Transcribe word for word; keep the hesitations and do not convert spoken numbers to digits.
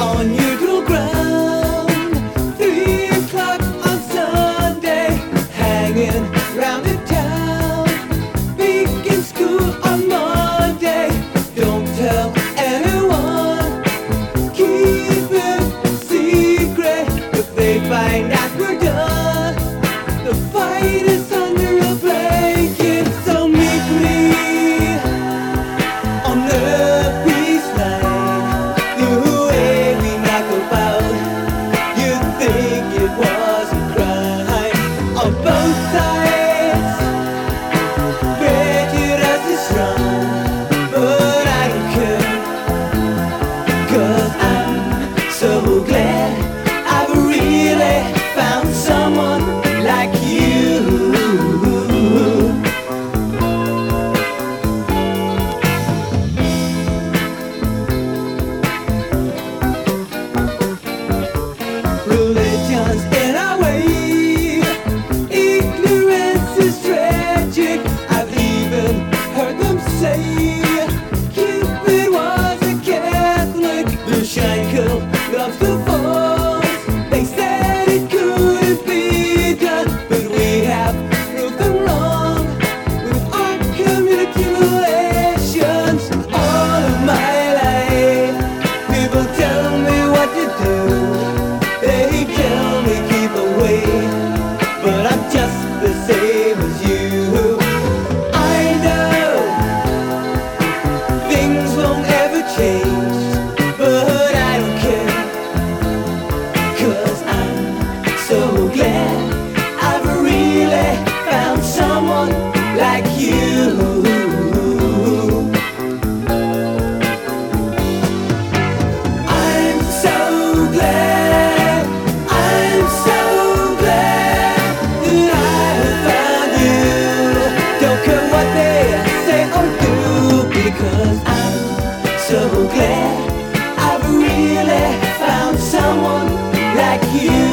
on neutral ground. Three o'clock on Sunday, hanging round the town. Begin school on Monday, don't tell anyone. Keep it secret, if they find out we're done, the fight is under a blanket. So meet me on the peace line. The way we knock about, you'd think it was a crime. On both sides, prejudice is strong, but I don't care, 'cause I'm so glad I've really found someone like you. Religion's in our way, ignorance is tragic. I've even heard them say Cupid was a Catholic. The Shankill loves the force. They said it couldn't be done, but we have proved them wrong with our community relations. All of my life, people tell me what to do. They tell me keep away, but I'm just the same as you. I know things won't ever change, but I don't care, 'cause I'm so glad I've really found someone like you. I'm so glad, I'm so glad that I found you. Don't care what they say or do, because I'm so glad I've really found someone like you.